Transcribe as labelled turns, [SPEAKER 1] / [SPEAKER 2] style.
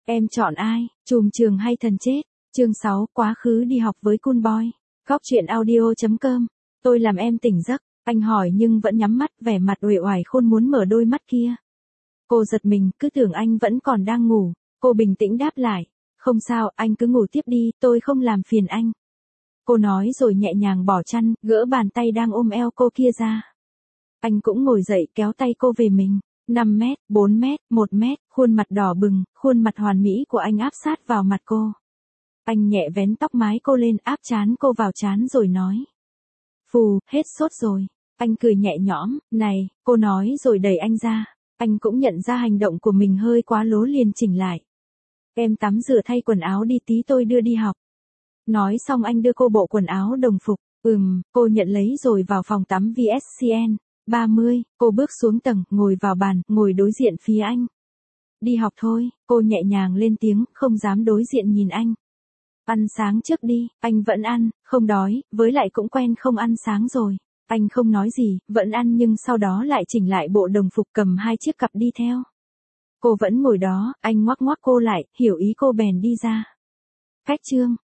[SPEAKER 1] Em chọn ai, trùm trường hay thần chết? Chương 6, quá khứ đi học với Cool Boy. Góc truyện audio.com. Tôi làm em tỉnh giấc, anh hỏi nhưng vẫn nhắm mắt, vẻ mặt uể oải khôn muốn mở đôi mắt kia. Cô giật mình, cứ tưởng anh vẫn còn đang ngủ. Cô bình tĩnh đáp lại, không sao, anh cứ ngủ tiếp đi, tôi không làm phiền anh. Cô nói rồi nhẹ nhàng bỏ chăn, gỡ bàn tay đang ôm eo cô kia ra. Anh cũng ngồi dậy kéo tay cô về mình. 5 mét, 4 mét, 1 mét, khuôn mặt đỏ bừng, khuôn mặt hoàn mỹ của anh áp sát vào mặt cô. Anh nhẹ vén tóc mái cô lên, áp trán cô vào trán rồi nói. Phù, hết sốt rồi. Anh cười nhẹ nhõm, này, cô nói rồi đẩy anh ra. Anh cũng nhận ra hành động của mình hơi quá lố liền chỉnh lại. Em tắm rửa thay quần áo đi tí tôi đưa đi học. Nói xong anh đưa cô bộ quần áo đồng phục. Cô nhận lấy rồi vào phòng tắm VSCN. 30, cô bước xuống tầng, ngồi vào bàn, ngồi đối diện phía anh. Đi học thôi, cô nhẹ nhàng lên tiếng, không dám đối diện nhìn anh. Ăn sáng trước đi, anh vẫn ăn, không đói, với lại cũng quen không ăn sáng rồi. Anh không nói gì, vẫn ăn nhưng sau đó lại chỉnh lại bộ đồng phục cầm 2 chiếc cặp đi theo. Cô vẫn ngồi đó, anh ngoắc ngoắc cô lại, hiểu ý cô bèn đi ra. Cách chương